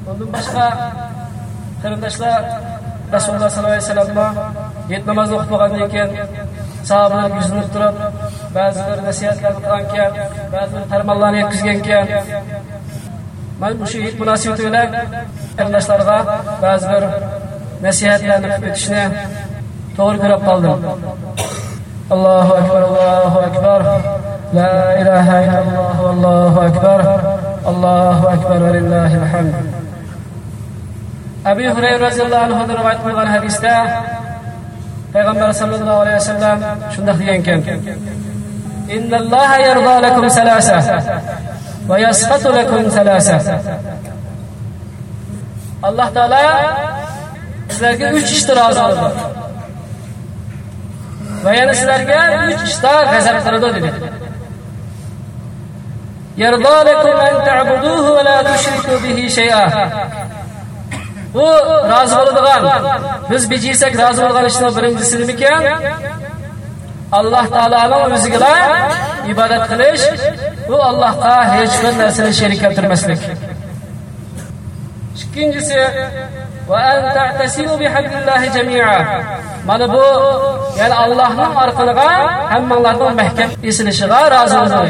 Bundan başqa qarindoshlar Rasululloh sallallohu alayhi vasallam yet namoz o'qigandan keyin sahobalar yuzinib turib, ba'zilar nasihatlar qilgan ekan, ba'zilar farmonlarni yetkazgan ekan. Men shu yet munosabati bilan qarindoshlarga ba'zi bir nasihatlarni qilib o'tishni to'g'ri ko'rib qoldim. Allohu akbar, Allohu akbar. La ilaha illalloh, Allohu akbar. Allohu akbar va lillahil hamd. Abu Hurayra radhiyallohu anhu rivoyat qilgan hadisda Payg'ambar sallallohu alayhi vasallam shunday degan ekan: "Innalloha yarda lakum salasa va yasqatu lakum salasa." Alloh taolo sizlarga 3 ishda rozi bo'ladi. Va yana sizlarga 3 ishda g'azab qiladi dedi. Yarda lakum an ta'buduhu va la tushriku bihi shay'a. Bu razı bo'ladigan, biz bejirsak razı bo'lgan ishning birinchisi nima ekan? Alloh taolaning o'ziga ibodat qilish, bu Allohga hech bir narsani sherik keltirmaslik. Ikkinchisi va an ta'tasimu bihablillahi jami'a. Mana bu, ya'ni Allohning orqaliga hammanglarning mahkam esilishiga razı bo'ladi.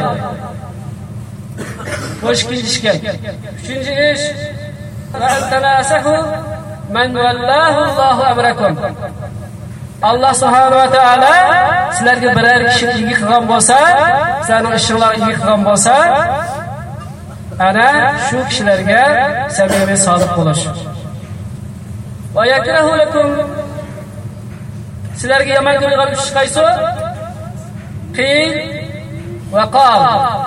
Bu ikkinchi ish ekan. Uchinchi ish man wallahu Allahu amrakum. Allah subhanahu va taala sizlarga biror kishi igi qilgan bo'lsa, sizlarning ishinglarga igi qilgan bo'lsa, ana shu kishilarga samimiy sodiq bo'lish. Va yakrahu lakum, sizlarga yomon ko'rgan ish qaysi? Qil va qal.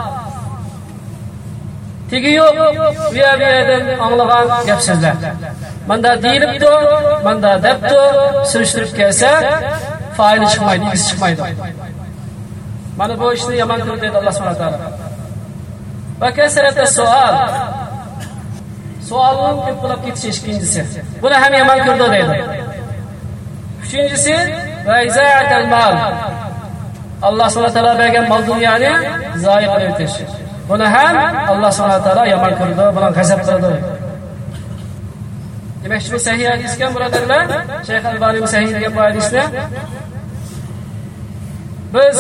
Tegi yo'q, bu yerdan anglagan gap so'zlar. Manda deyilibdi, manda debdi, surishtirib kelsa, foyda chiqmaydi, izi chiqmaydi. Mana bu ishni yomon ko'rdi dedi Alloh subhanahu va taolo. Va kasrata sual. Savolni ko'p qilib ketish ikkinchisi. Buni ham yomon ko'rdi dedi. Uchinchisi va iza'atul mal. Alloh subhanahu va taolo bergan mol dunyoni zoyi qilib o'tish. Buni ham Alloh subhanahu va taolo yomon ko'rdi, bilan g'azab qildi. Demak, shu sahih hadis ekan, birodarlar. Shayx Albani sahih degan bu hadisni biz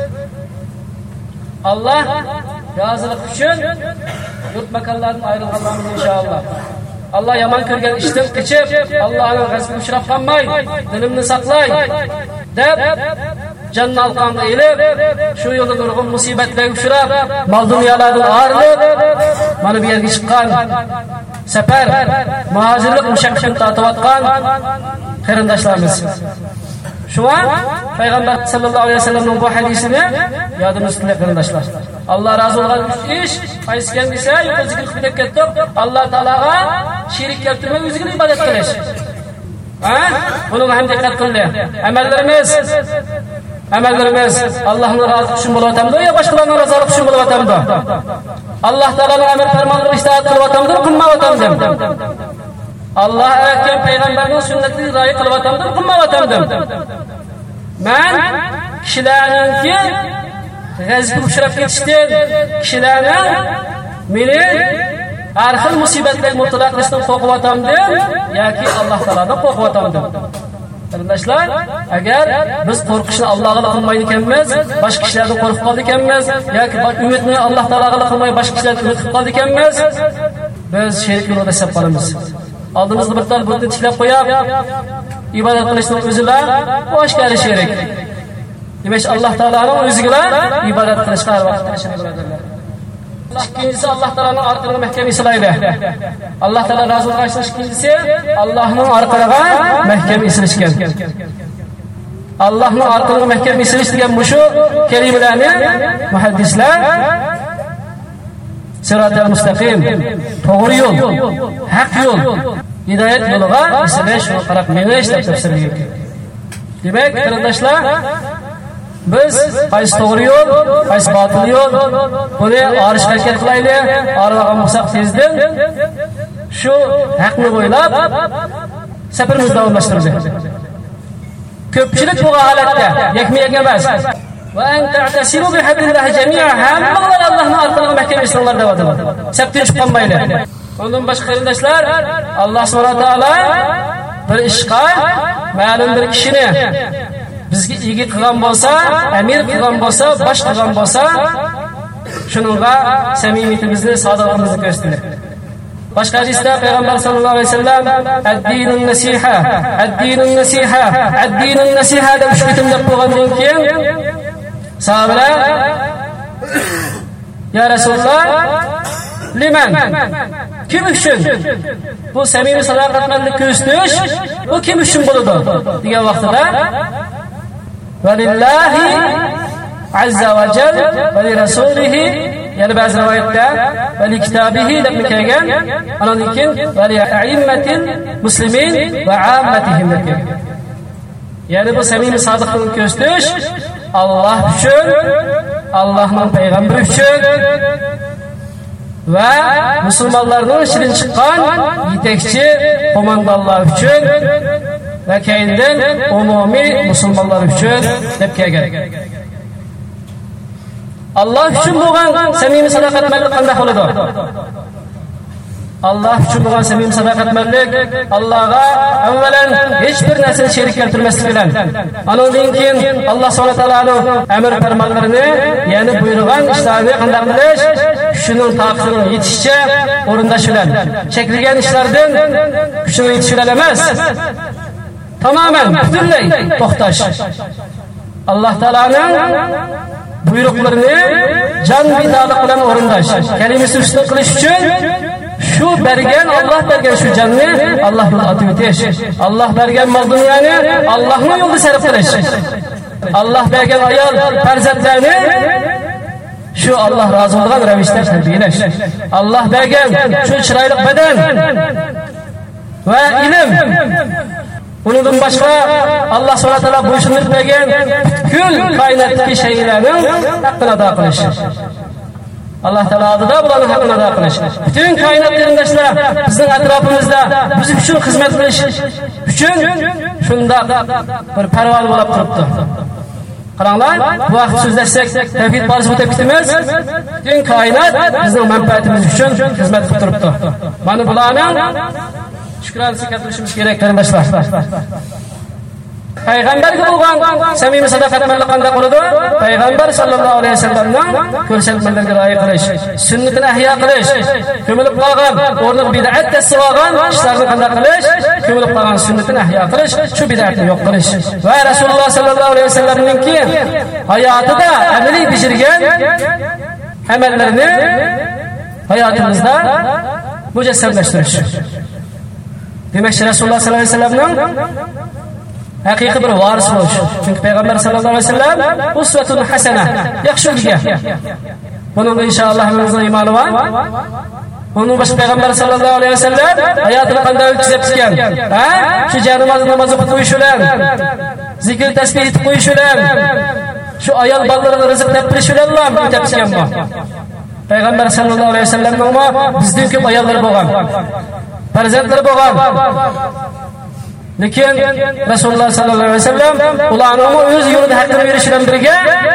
Alloh rozilik uchun yurt makonlardan ayrilganmiz inshaalloh. Allah yomon ko'rgan ishdan qochib, Allohning g'azabiga uchrab qolmay, dilimni saqlay deb jannat alqamda elib, shu yo'lda nurg'un musibatlarga uchrab, mol dunyolardan ayrilib, mana bu yerga chiqqan safar, muhojirlik mushaqqatini tortayotgan qarindoshlarimiz. Shuna Payg'ambar sallallohu alayhi vasallamning bu hadisini yodimizda qarindoshlar. Alloh rozi bo'lgan ish qaysi ekan desa, yuqori zikr qilib ketdik. Alloh taolaga sherik keltirmay o'ziga ibodat qilish. Bunga ham diqqat qiling. Amallarimiz Allohning roziligi uchun bo'layotamdi yo boshqalarning roziligi uchun bo'layotamdi? Alloh taolaning amr farmonlariga itoat qilayotamdi, qilmayotamdi? Allah aytgan payg'ambarning sunnatiga rioya qilayotamdi, qilmayotamdi? Men kishilarningki g'azabga uchrab ketishdan, kishilarning meni har xil musibatlarga mubtalo qilishdan qo'rqyotamdi yoki Alloh taoladan qo'rqyotamdi? Qarindoshlar, agar biz qo'rqishni Allohga qilmaydi ekanmiz, boshqa kishilardan qo'rqib qoldi ekanmiz yoki umidni Alloh taolaga qilmay boshqa kishilardan umid qilib qoldi ekanmiz, biz sherik yo'lda sap qolamiz. Oldimizda bir tal bunday tiklab qo'yib, ibodat qilishning o'zilar boshqa sherik. Demak, Alloh taolaning o'ziga ibodat qilishga har vaqt tirishadi birodarlar. İkincisi Alloh taolaning orqasiga mahkam isilaydi. Alloh taolo rozi bo'lgan ikkinchisi Allohning orqasiga mahkam isilishgan. Allohning orqasiga mahkam isilish degan bu shu kalimalarni muhaddislar Siratal mustaqim, to'g'ri yo'l, haq yo'l, hidoyat yo'liga isilish va qarab menish deb tafsirlagan. Demak, qarindoshlar, biz qaysi to'g'ri yo'l, qaysi botil yo'l, buni orish harakat qilaylik, orqaga musoq tezdan shu haqni bo'ylab safarimizni davomlashtirdik. Ko'pchilik bu holatda yakma-yak emas. Va an ta'tasimu bihablillahi jami'a, hamma Allohning orqasiga mahkam isinglar deb aytadi. Sabtin chiqqan mayli. Ondan başqa qarindoshlar, Alloh subhanahu va taolo bir ishqa ma'lum bir kishini bizga ega qilgan bo'lsa, amir qilgan bo'lsa, bosh qilgan bo'lsa, shuningga samimiyatimizni, sodiqligimizni ko'rsatdi. Boshqa hadisda payg'ambar sollallohu alayhi vasallam ad-dinun nasiha, ad-dinun nasiha, ad-dinun nasiha deb shukrimlab qo'ygandan keyin sahobalar ya Rasululloh liman kim uchun bu samimiy sadoqatni ko'rsatish bu kim uchun bo'ladi degan vaqtida valillahi azza va jal va li rasulihi yani ba'zi rivoyatda va li kitabihi deb kelgan andan keyin va li a'immatil muslimin va ammatihim deb kelgan. Yani bu samimiy sadoqatni ko'rsatish Allah uchun, Allah'ın peygamberi uchun ve Müslümanlardan şirin çıkan yetekçi komandanlar uchun ve kendinden umumi Müslümanlar uchun deb kelgan. Allah uchun bo'lgan samimiy sadoqatlik qanday bo'ladi? Allah uchun bo'lgan samimiy sadoqatlik Allohga avvalan hech bir narsani sherik keltirmaslik bilan, andan keyin Alloh subhanahu va taoloning amr farmonlarini, ya'ni buyurgan ishlarni qanday qilish, shuning taqdirini yetishicha o'rindash bilan, chekilgan ishlardan kuchini yetish bilan emas, tamoman butunlay to'xtash. Alloh taoloning buyruqlarini jon binolik bilan o'rindash, kalimasi ustun qilish uchun şu bergen Allah bergen şu canını Allah yolu atıp etiş. Allah bergen mal dünyani Allah'ın yolu sarf kılış. Allah bergen ayal farzatlarını şu Allah razı olduğun revişte terbiyeler. Allah bergen şu çıraylık beden ve ilim. Bunun başka Allah subhanahu wa ta'ala buyursunuz bergen kül kaynattaki şeylerin hakkına da kılış. Allah Teala adı da bulanın hakkını da kılış. Bütün kainat yerindeşler bizim etrafımızda bizim için hizmet kılış için şunda bir pervalı olup duruptu. Qaranglar, bu vaqt sözleşsek tevhid barışı bu tevhidimiz bütün kainat bizim menfaatimiz için hizmet qilib turibdi. Mana bularning shukronasiga keltirishimiz kerak qarindoshlar. Peygamberge bo'lgan samimiy sadoqatlik qanday bo'ladi? Payg'ambar sallallohu alayhi vasallamning ko'rsatmalariga rioya qilish, sunnatini ahyo qilish, ko'milib qolgan, o'rni bid'at tasib olgan ishlarni qanday qilish, ko'milib qolgan sunnatini ahyo qilish, shu bid'atni yo'q qilish. Va Rasululloh sallallohu alayhi vasallamning hayotida amaliy bishirgan amallarini hayotimizda mujassamlashtirish. Demak, Rasululloh sallallohu alayhi vasallamning haqiqiy bir varis bo'lish. Chunki payg'ambar sallallohu alayhi vasallam usvatun hasana, yaxshi ulga. Bunun inshaalloh hammamizning iymoni bor. Bunun boshqa payg'ambar sallallohu alayhi vasallam hayotini qanday o'tkazib chiqqan? Shu namoz o'qib qo'yish bilan, zikr tasbih etib qo'yish bilan, shu ayol bolalarga rizq topirish bilan o'tkazib chiqqan bu. Payg'ambar sallallohu alayhi vasallamning bizdan ko'p ayollari bo'lgan, farzandlari bo'lgan. Lekin Rasululloh sallallohu alayhi vasallam ularning o'z yo'lida haqqini berish bilan birga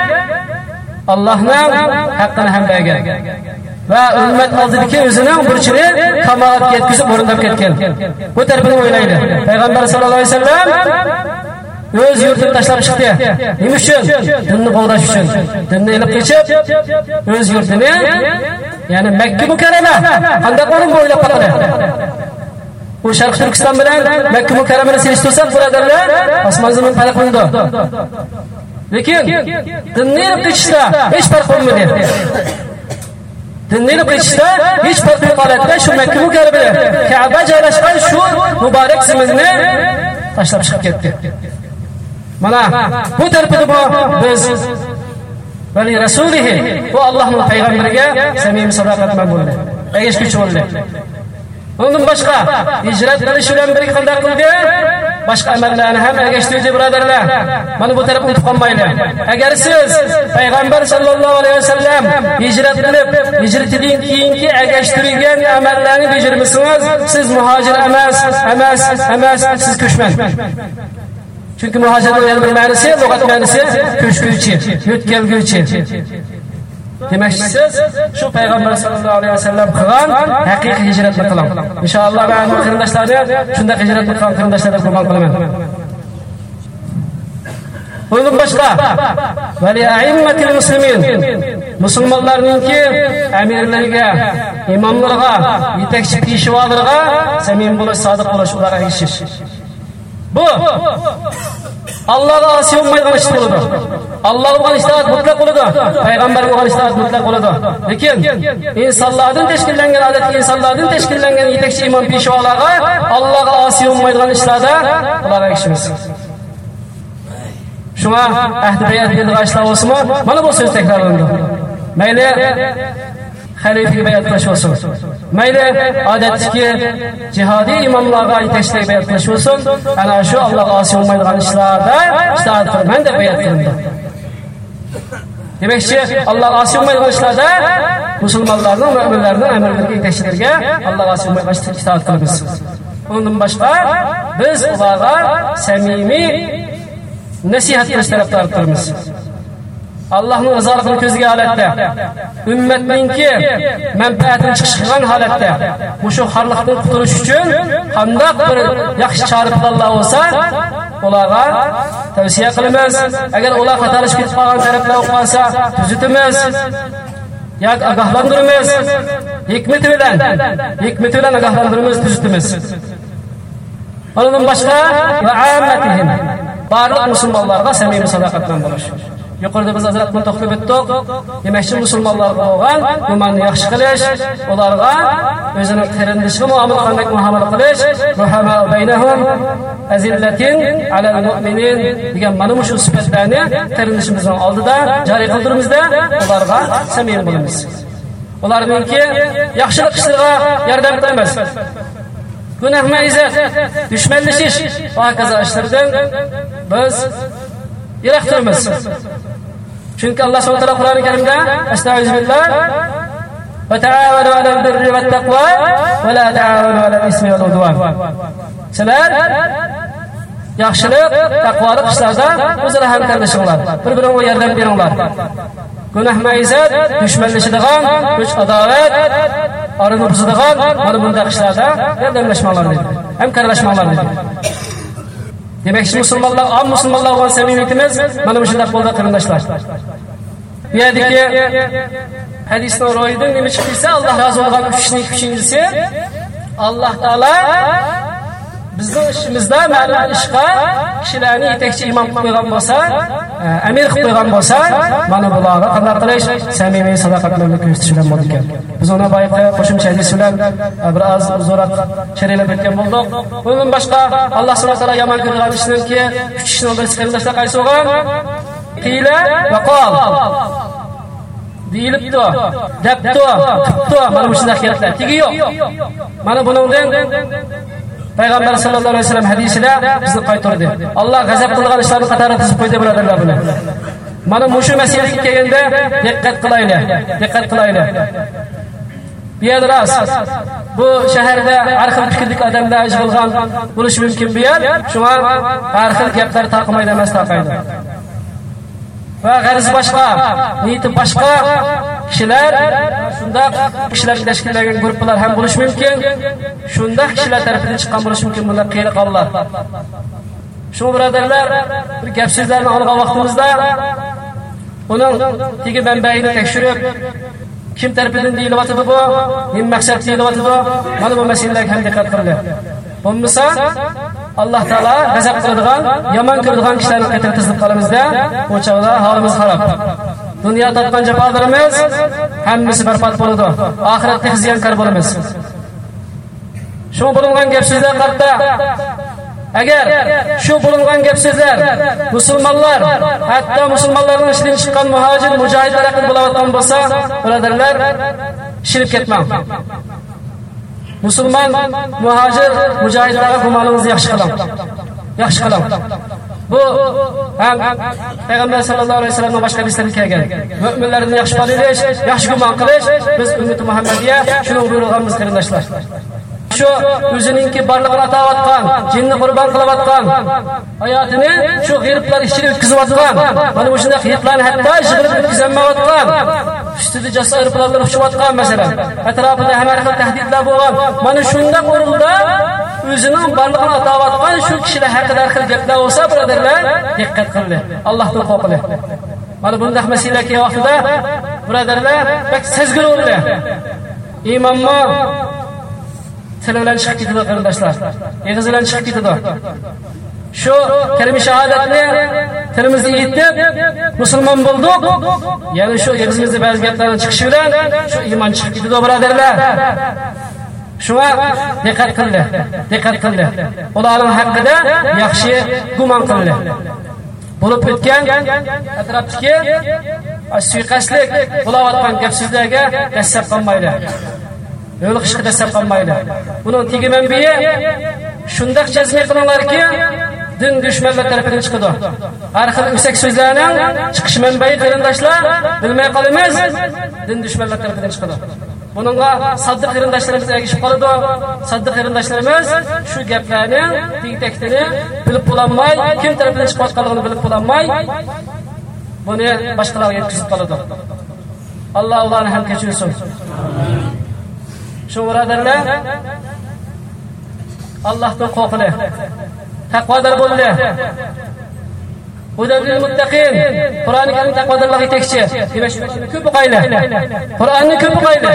Allohning haqqini ham bergan va ummat oldidagi o'zining burchini kamolatga yetkazib o'rindab ketgan. Bu tarafini o'ylaydi. Payg'ambar sallallohu alayhi vasallam o'z yurtini tashlab chiqdi. Nima uchun? Dinni qo'llash uchun. Dinni elib kechib o'z yurtini, ya'ni Makka mukarrama qanday o'rin bo'ylab qoldi. Bu Sharq Turkiston bilan Makka mukarramani selishtirsak birodarlar, osmon zamin farq qildi. Lekin dinni qilishda hech farq bo'lmadi. Dinni qilishda hech farq yo'qoladi. Shu Makka mukarramada Ka'ba joylashgan shu muborak zaminni tashlab chiqib ketdi. Mana bu tarafida biz vali rasulihi bu Allohning payg'ambariga samimiy sadoqatman bo'ldi. Ergashguchi bo'ldi. Bundan başqa hicret qilish bilan birga qanday qildi? Başqa amallarni ham ergashtirdi birodarlar. Mana bu tarafni unutib qolmaylik. Agar siz payg'ambar sallallohu alayhi vasallam hicret qilib, hicretidan keyingi ergashtirilgan amallarni bajarmasangiz, siz muhojir emas, siz ko'chman. Chunki muhojirning yana bir ma'nosi, lug'at ma'nosi ko'chguvchi, yo'tkalguvchi. demek siz şu Peygamber sallallahu aleyhi ve sellem kılan hakiki hicretini kılan. İnşallah ben bu kırındaşları şunda hicretini kılan kırındaşları kurban kılmayın. Bunun başka ve li a'immetil muslimin Müslümanlarınki emirlerine, imamlarga, yetekçi pişivalarga samimi buluş, sadık buluş ulara erişir. Bu Allah'a asi olmaydigan iş buludu. Allah olan iştahat mutlak buludu. Peygamber olan iştahat mutlak buludu. Lekin insanlardan teşkillengen adet insanlardan teşkillengen yetekçi imam pişivalarga Allah'a asi olmaydigan işlerde ulara erişimiz. Şuna ahd beyat bildiği açlar olsun mu? Bana bu söz tekrarlandı. Meyle halifeye beyat kılıç olsun. Meyle adetki cihadi imamlarga yetekçilik beyat kılıç olsun. Ana şu Allah'a asi olmaydigan işlerde iştahat kılın. Ben de beyat kılındı. Demek ki Allah'a asi olmaydigan işlerde Müslümanlarının, müminlerinin emirlerine yetekçilerge Allah'a asi olmaydigan iştahat kılımız. Bunun başka biz onlara samimi nasihat qilish tarafdorimiz. Allah'ın rızalığını ko'zga oladida, ummatninki manfaatini chiqishgan holatda, shu xorliqdan qutulish uchun qanday bir yaxshi chora qilganlar bo'lsa, ularga tavsiya qilamiz. Agar ular xatolashib ketib qolgan taraflar bo'lsa, tuzatamiz. yoki ogohlantiramiz. Hikmati bilan ogohlantiramiz, tuzatamiz. Ondan boshqa va ammatihim barliq musulmonlarga samimiy sadoqatdan bo'lish. Yuqorida biz hazrat bilan to'xtab o'tdik. Demakchi musulmonlarga bo'lgan gumanni yaxshi qilish, ularga o'zining qarindishiga muomala qilish, ruhama baynahum azillatin alal mu'minin degan mana shu sifatlarni qarindishimizning oldida joriy qildirimizda ularga samimiy bo'lamiz. Ularningki yaxshilik ishlarga yordam qilamiz. Günah maizat, düşmanlashish va kaza ishlardan biz yiroq turamiz. Chunki Alloh subhanahu va taolo Qur'oni Karimda astag'firullah va ta'awanu 'alal birri vat taqvo va la ta'awanu 'alal ismi val udwan. Sizlar yaxshilik, taqvolik ishlarda o'zaro hamkorlashinglar, bir-biringizga yordam beringlar. Günah maizat, düşmanlashadigan, kuch adolat arını buzadigan mana bunday ishlarda yordamlashmoqlar dedi. Hamkorlashmoqlar dedi. Demakki musulmonlar, am musulmonlar bilan samimiyatimiz mana shunday bo'ldi qarindoshlar. Bu yerdagi hadisning ro'yidan nima chiqsa, Alloh rozi bo'lgan uchinchisi Alloh taolo bizning ishimizda ma'lum ishqa kishilarni yetakchi imom qilib qo'ygan bo'lsa, amir qilib qo'ygan bo'lsa, mana bularga qanday qilish, samimiy sadoqat bilan ko'rsatish bilan bo'ldi ekan. Biz uni boyqa qo'shimcha hadis bilan biroz uzoq sharhlab o'tgan bo'ldik. Bundan boshqa Alloh subhanahu va taolo yomon ko'rgan ishlarki, uch ishning birisi qarindoshlar qaysi bo'lgan? Qila va qol. Deyilibdi, debdi, qibdi, mana bu shunday gaplar. Tigi yo'q. Mana buningdan Peygamber sallallahu aleyhi ve sellem hadisida bizni qaytardi. Allah g'azab qilgan ishlarni qatorida tizib qo'ydi birodarlar buni. Mana shu masalaga kelganda diqqat qilaylik. Bu yerda bu shaharda har xil fikrlik odamlar yig'ilgan bo'lishi mumkin bu yer. Shunga har xil gaplar taqmaydi emas taqaydi. Va g'arz boshqa, niyati boshqa kishilar, shunda kishilarga tashkillangan guruhlar ham bo'lishi mumkin. Shunda kishilar tarafidan chiqqan bo'lishi mumkin bunday qiyliqlar. Shu birodarlar, bir gap so'zlarni olgan vaqtimizda uning tegi manbaini tekshirib, kim tarafidan deyilyapti bu, nima maqsad deyilyapti, mana bu masalalarga ham diqqat qiling. Bo'lmasa Alloh taolo g'azab qiladigan, yomon ko'radigan kishilarni qaytarib tizib qolamizda, bu chog'da holimiz xarob. Dunyo topgan jafolarimiz hammasi barbod bo'ladi. Oxiratda ziyonkor bo'lamiz. Shu bo'lgan gap so'zlar qarta. Agar shu bo'lgan gap so'zlar musulmonlar, hatto musulmonlarning ishidan chiqqan muhojir, mujohidlar haqida bo'layotgan bo'lsa, birodarlar, shirib ketmang. Musulmon, muhojir, mujohidlarga gumoningizni yaxshi qiling. Bu ham Payg'ambar sallallohu alayhi vasallamning boshqa hadislarida kelgan. Mu'minlarni yaxshi qilish, yaxshi gumon qilish biz ummati Muhammadiya shuni buyurganmiz qarindoshlar. Shu o'zininki barlig'ini atayotgan, jinni qurbon qilayotgan, hayotini shu g'iriblar ichida o'tkazayotgan, mana bu shunday g'iriblarni hatto yig'ilib o'tkazmayotgan ustida jasur aeroplanlar uchayotgan masalan, atrofida hamma xil tahdidlar bo'lgan. Mana shunda o'rinda o'zining barlig'ini atayotgan shu kishilar haqida har xil gaplar bo'lsa, birodarlar, diqqat qiling. Allohdan qo'rqing. Mana bunday masalalar kelgan vaqtida, birodarlar, bak sezgir bo'linglar. Imommo tili bilan chiqib ketadi qarindoshlar. Eg'iz bilan chiqib ketadi. Shu kalima shahodatni tilimizda aytib musulmon bo'ldik. Ya'ni shu eg'izimizda ba'zi gaplarning chiqishi bilan shu iymon chiqib ketadi, birodarlar. Shunga diqqat qiling. Diqqat qiling. Ularning haqida yaxshi gumon qiling. Bo'lib o'tgan atrofdagi suiqasdlik bo'layotgan gap-so'zlarga dastlab qolmaydi. Yo'l qishqida dastlab qolmaydi. Buning tegi manbai shunday jazma qilinglarki, din dushmanlar tarafidan chiqadi. Har xil o'sak so'zlarning chiqish manbai qarindoshlar bilmay qolamiz, din dushmanlar tarafidan chiqadi. Buningga soddiq qarindoshlarimiz ergishib qoladi. Soddiq qarindoshlarimiz shu gaplarning teng-taktini bilib bo'lolmay, kim tarafidan chiqayotganligini bilib bo'lolmay, buni boshqalarga yetkazib qoladi. Alloh ularni ham kechirsin. Shu birodarlar, Allohdan qo'rqing. Taqvodor bo'linglar. Hudadul muttaqin. Qur'oni Karim taqvodorlarga yetakchi. Demak, ko'p o'qinglar. Qur'onni ko'p o'qinglar.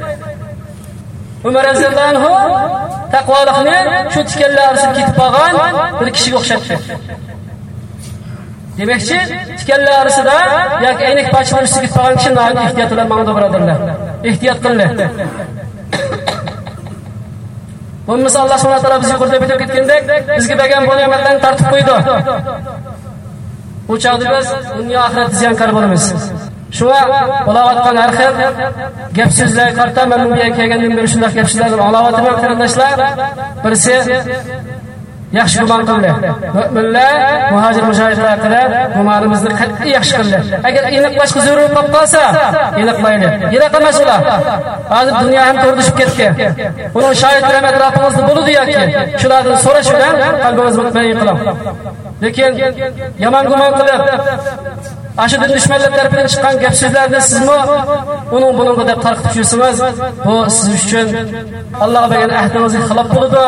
Umar roziyallohu anhu taqvolikni shu tikanlar orasiga ketib qolgan bir kishiga o'xshatdi. Demakchi, tikanlar orasida yoki aynak parchalar ustiga ketib qolgan kishi noyat ehtiyot bilan mangda birodarlar. Ehtiyot qilinglar. Bo'lmasa Alloh subhanahu va taolo bizga qurda bitib ketgandek, bizga bergan bu ne'matlarni tortib qo'ydi. Bu chaqda biz dunyo oxirat ziyonkor bo'lamiz. Shunga bo'layotgan har xil gap-so'zlar qarta men bunga kelgandan beri shunday gap-so'zlarni anglayotman qarindoshlar. Birisi yaxshi gumon qilinglar. Mu'minlar, muhojir mujohidlar haqida gumonimizni qat'iy yaxshi qilinglar. Agar aniq boshqa zarur bo'lib qolsa, aniqlaylik. Yiroq emas ular. Hozir dunyo ham to'rdishib ketdi. Buning shohidlari atrofimizda bo'ladi yoki shulardan so'rash bilan qalbimiz mutmain qiling. Lekin yomon gumon qilib, ashaddiy dushmanlar tarafidan chiqqan gap-so'zlarni sizmi uning buningga deb tarqitib yursangiz, bu siz uchun Alloh bergan ahdimizga xilof bo'ladi.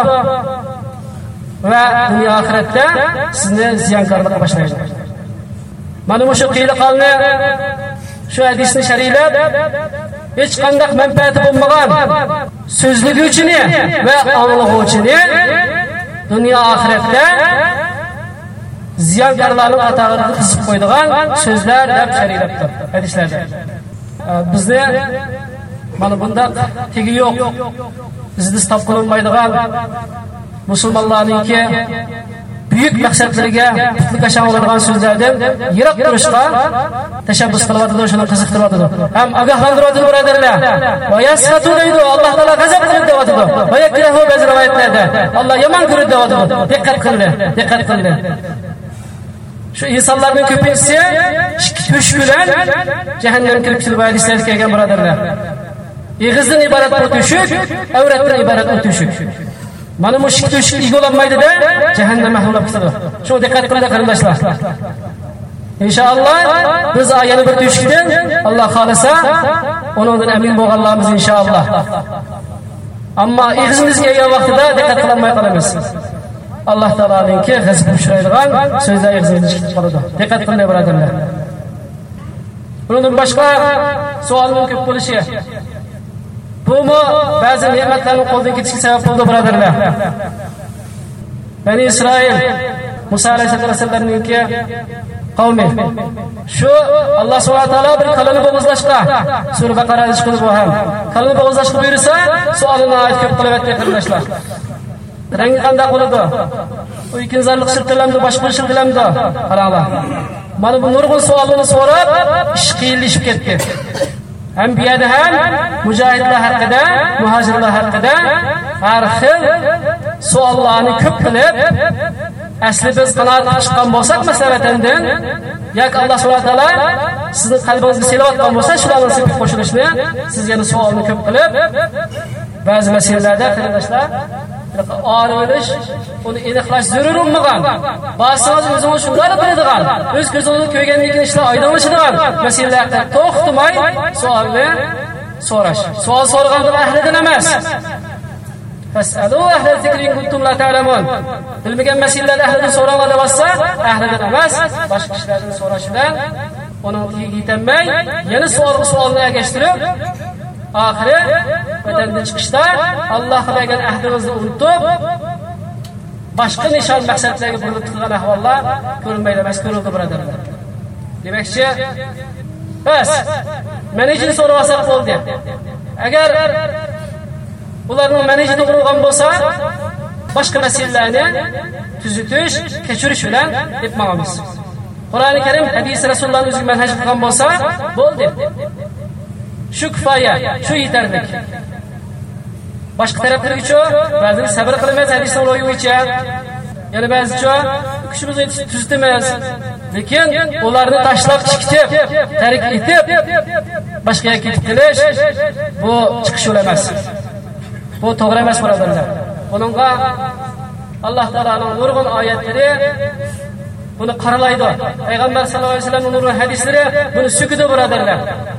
Va dunyo oxiratda sizni ziyonkorlikqa boshlaydi. Mana shu qiyliqlarni shu hadisni sharhlab hech qanday manfaati bo'lmagan so'zliguvchini va anglovchini dunyo oxiratda ziyonkorlarning qatoriga qisib qo'ydigan so'zlar deb sharhlabdir hadislarda. Bizni mana bunda tegi yo'q. Bizni stop qilinmaydigan musulmonlarningki buyuk maqsadlariga putlika shamoladigan so'zlardan yiroq turishga tashabbus qilyotdi, shuni qiziqtiryotdi. Ham ogohlantiryotdi birodarlar. Va yasqatu deydi, Alloh taolo g'azab qilib deyotdi. Va yakrahu ba'zi rivoyatlarda Alloh yomon ko'radi deyotdi. Diqqat qiling, diqqat qiling. Shu insonlarning ko'pinchisi tush bilan jahannamga kirib ketib hadislarda kelgan birodarlar. Eg'izdan iborat o'tushuk, avratdan iborat o'tushuk. Mana bu shik-tushik egolanmaydi-da, jahannam mahvolab ketadi. Shu diqqat qiling qarindoshlar. Inshaalloh biz yana bir tushikdan Alloh xolasa, uningdan amin bo'lganlarimiz inshaalloh. Ammo eg'izimizga kelgan vaqtida diqqat qilmay qolamiz. Alloh taoloninki g'azab uchraydigan so'zlar eg'izimizga chiqib qoladi. Diqqat qiling birodarlar. Bundan boshqa savolning ko'p bo'lishi. Bumi ba'zi ne'matlarning qo'ldan ketishiga sabab bo'ldi birodarlar. Bani Isroil Musa alayhisolamninki qavmi. Shu Alloh subhanahu va taolo bir qalini bo'g'izlashqa Sura Baqarada chiqadi bu ham. Qalini bo'g'izlashqa buyursa, savolini aytib ko'p qilyapti qarindoshlar. Rangi qanday bo'ladi? U ikkinzarlik shirtilamdi, boshqa shirtilamdi. Qaranglar. Mana bu nurg'un savolini so'rab, ish qiyinlashib ketdi. Anbiyada ham mujohidlar haqida, muhojirlar haqida har xil savollarni ko'p qilib, asli biz qanoat chiqqan bo'lsak masalatandan, yoki Alloh subhanahu va taolo sizning qalbingizga selayotgan bo'lsa, shularni sepib qo'shilishni, siz yana savolni ko'p qilib, ba'zi masalalarda qarindoshlar ağrı bilish, uni aniqlash zarur bo'lmagan. Ba'zida o'zingiz shunday biladigan, o'z ko'zingizni ko'rgandan keyin ishlar oydinlashadigan masalalarda to'xtamay savolni so'rash. Savol so'raganda ahlidan emas. Fas'alu ahla zikri in kuntum la ta'lamun. Bilmagan masalalarda ahlidan so'ranglar desa, ahlidan emas, boshqa kishilardan so'rash bilan uning tigiga yetmay, yana savolni agashtirib, oxiri vatandan chiqishda Allohga bergan ahdimizni unutib, boshqa nishon maqsadlarga burilib turgan ahvollar ko'rinmaydi emas, ko'rildi birodarlar. Demakchi, bas, menejer so'rab olsa bo'ldi. Agar ularning menejeri to'g'ri bo'lgan bo'lsa, boshqa masalalarni tuzitish, kechirish bilan etmoqmiz. Qur'oni Karim hadis Rasulullohning o'ziga manhaj qilgan bo'lsa, bo'ldi. Shu kifoya, shu yetarli. Boshqa taraflarga ba'zan sabr qilmaymiz, hadisning ro'yi bo'yicha. Yana ba'zicha kuchimizni tuzitamiz. Lekin ularni tashlab chiqib, tark etib, boshqa yoqqa ketib kelish bu chiqish yo'li emas. Bu to'g'ri emas birodarlar. Buningga Alloh taolaning nurg'un oyatlari buni qaralaydi. Payg'ambar sollallohu alayhi vasallamning nurg'un hadislari buni sukudi birodarlar.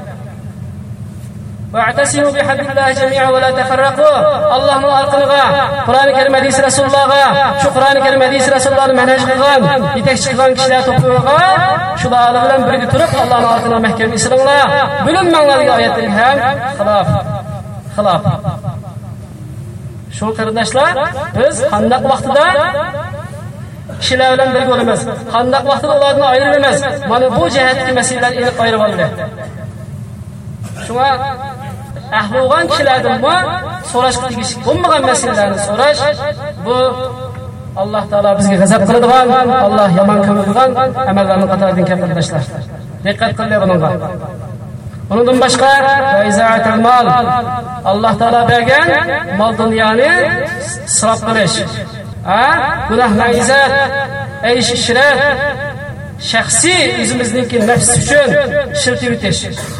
Wa'tasimu bihablillahi jami'an wa la tafarraqu. Allohning orqaliga Qur'oni Karim hadis Rasulullohga, shu Qur'oni Karim hadis Rasulullohning manhaj qilgan, yetakchi qilgan kishilar to'pligiga shular bilan birga turib Allohning orqaliga mahkam islinglar. Bilinmaganlarga oyatlar ham xilof. Shu qarindoshlar, biz qandaq vaqtida kishilar bilan birga bo'lamiz. Qandaq vaqtida ularni ayirmaymiz. Mana bu jihatdagi masalalarni aniq ayirib oldi. Shunga ahli bo'lgan kishilardan bu so'rashga tegishli bo'lmagan masalalarni so'rash bu Alloh taolo bizga g'azab qiladigan, Alloh yomon ko'radigan amallarning qatoridan kattalar. Diqqat qiling bunga. Bundan boshqa izaatul mal, Alloh taolo bergan mol dunyoni isrof qilish. Gunoh maizat, aysh ishrat, shaxsiy o'zimizningki nafs uchun ishlatib o'tish.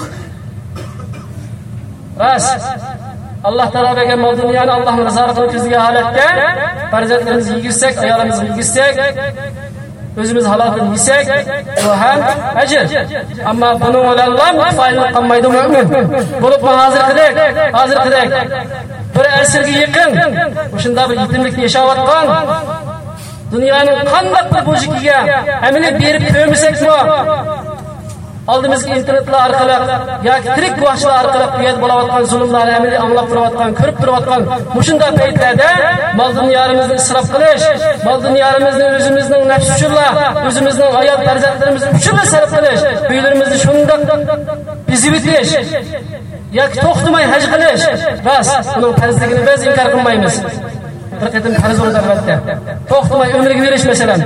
Ras Alloh taolo bergan mol dunyoni Allohning rizqini ko'zlagan holatda farzandlarimizni yigirsak, ayollarimizni yigirsak, o'zimiz haloldan yesak, bu ham ajr. Ammo buni bilan foyda qilmaydi mu'min. Bo'lib hozir qidak. Bir asrga yaqin o'shunda bir yetimlikda yashayotgan dunyoning qanday bir burjikiga amini berib ko'rmasakmi? Oldimizga internetlar orqali yoki tirik guvohchilar orqali quyat bo'layotgan zulmlarni amaliy anglab turayotgan, ko'rib turayotgan mushunda paytlarda mol dunyamizni isrof qilish, mol dunyamizni o'zimizning nafs uchunla, o'zimizning ayol farzandlarimiz uchun sarf qilish, uylarimizni shundoq bizib o'tish yoki to'xtamay haj qilish, bas, uning farzligini biz inkor qilmaymiz. Bir qatim farz bo'ldi albatta. To'xtamay umriga berish masalan.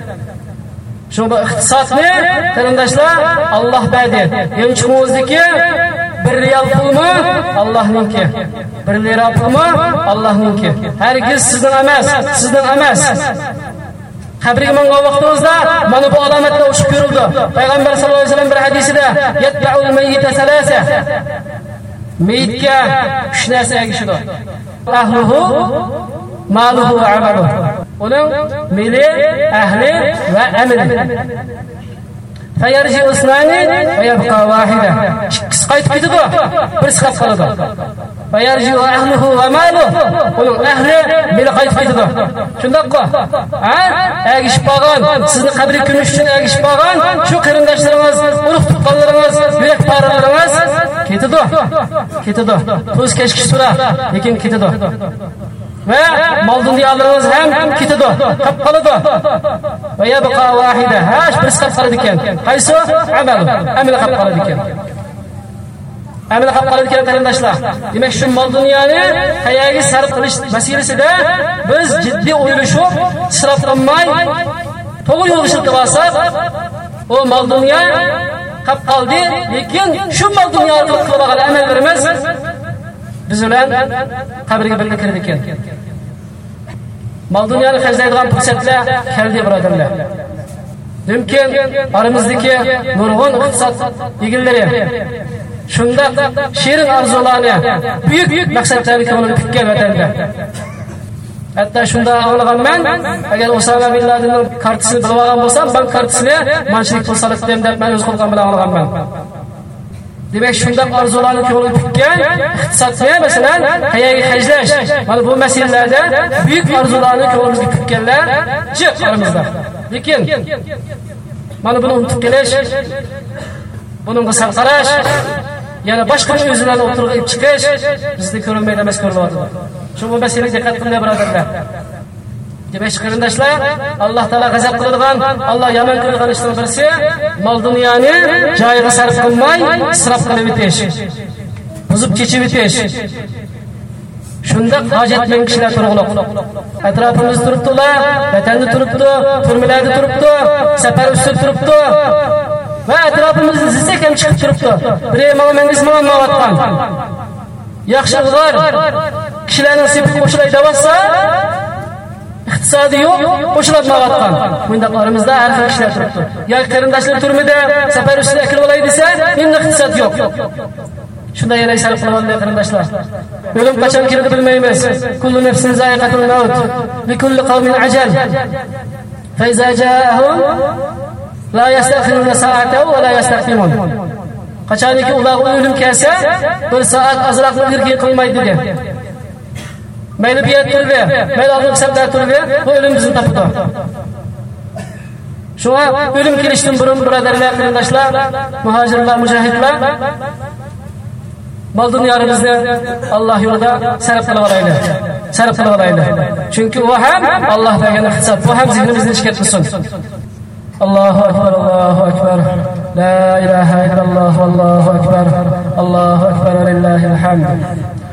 Şu iqtisodni qarindoshlar Alloh berdi. Yanchimizdagi 1 riyal pulmi Allohninki, 1 lira pulmi Allohninki. Hargiz sizdan emas. Qabrga mengan vaqtimizda mana bu alomatlar o'shib ko'rildi. Payg'ambar sollallohu alayhi vasallam bir hadisida yatba'ul mayyita salasa. Mayitga 3 narsa ergishadi. Ahluhu, maluhu va amaluhu. Uning mili, ahli va amali. Fayarji usnani va yabqa wahida. Ikkisi qaytib ketadi, birisi qolib qoladi. Fayarji ahluhu va maluhu. Uning ahli, mili qaytib ketadi. Shundaqmi? Agishib qolgan, sizni qabri ko'mish uchun agishib qolgan shu qarindoshlaringiz, urug' tuqqanlaringiz, yurak paralaringiz ketadi. Ko'z kashkish sura, lekin ketadi. Ve mal dunyalarınız hem ketadi, qolib qoladi. Ve yabqa wahida, hash bir qolib qoladi ekan. Qaysi? Amali qolib qoladi ekan. Amali qolib qoladi ekan qarindoshlar. Demak, shu mal dunyoni qayerga sarf qilish masalasida biz jiddiy o'ylashib, isrof qilmay, to'g'ri yo'l ishlatib olsak, o mal dunyo qolib qoldi, lekin shu mal dunyo orqali qilgan amallarimiz biz bilan qabrga birga kirdi ekan. Mal dunyoni xarjlaydigan fursatlar keldi birodarlar. Mumkin oramizdagi nurg'un iqtisod egillari shunda shirin orzularni, buyuk maqsadlarni ko'ngilga tikkan vatanda. Hatta shunda anglaganman, agar Osama bin Ladenning kartasini bilib olgan bo'lsam, bank kartasini manchilik pul solatdim deb men o'z qo'lim bilan anglaganman. Demek shunday arzularni ko'ngil tutgan, iqtisodni masalan, qayerga hajlash, mana bu masalalarda buyuk arzularni ko'ngilga tutganlar jiq aramizda. Lekin mana buni unutib kelish, bunga sarqarash, yana boshqa o'zlarini o'tirib chiqish bizni ko'rilmaydi emas ko'rilyapti. Shu bu masalaga diqqat qiling birodarlar. Demek qarindoshlar, Alloh taolo g'azab qiladigan, Alloh yomon ko'rgan ishlardan birisi mol dunyoni joyiga sarf qilmay, isrof qilib o'tish. Buzib kechib o'tish. Shunda hojatmand kishilar turg'uliq. Atrofimizda turibdilar, vatanda turibdi, turmalarda turibdi, safar ustida turibdi. Va atrofimizda zizak ham chiqib turibdi. Bir mo'mingiz mo'minotgan. Yaxshi g'ar kishilarning sepib qo'shilay davasa iqtisodi yo'q, qo'shilmayotgan. Bundaqlarimizda har xil kishilar turibdi. Yoki qarindoshlar turmida safar ustida akil olay desa, endi iqtisod yo'q. Shunday yana sarf qilyapti qarindoshlar. O'lim qachon keladi bilmaymiz. Kullu nafsin za'iqatul maut. Li kulli qawmin ajal. Fa iza ja'ahum la yastakhiruna sa'atan wa la yastaqdimun. Qachonki ular o'lim kelsa, bir soat azroq irg'i qilmaydi degan. Mayli biyat turdi, mayli alloh sabda turdi, bu o'lim bizni topdi. Shuna o'lim kelishdan burun birodarlar, qarindoshlar, muhojirlar, mujohidlar mol dunyamizni Alloh yo'lida sarf qilib olaylik. Sarf qilib olaylik. Chunki u ham Alloh bergan hisob, bu ham zihnimizni ishga tushsin. Allohu akbar, Allohu akbar. La ilaha illalloh, vallohu akbar. Allohu akbar, lillahi alhamd.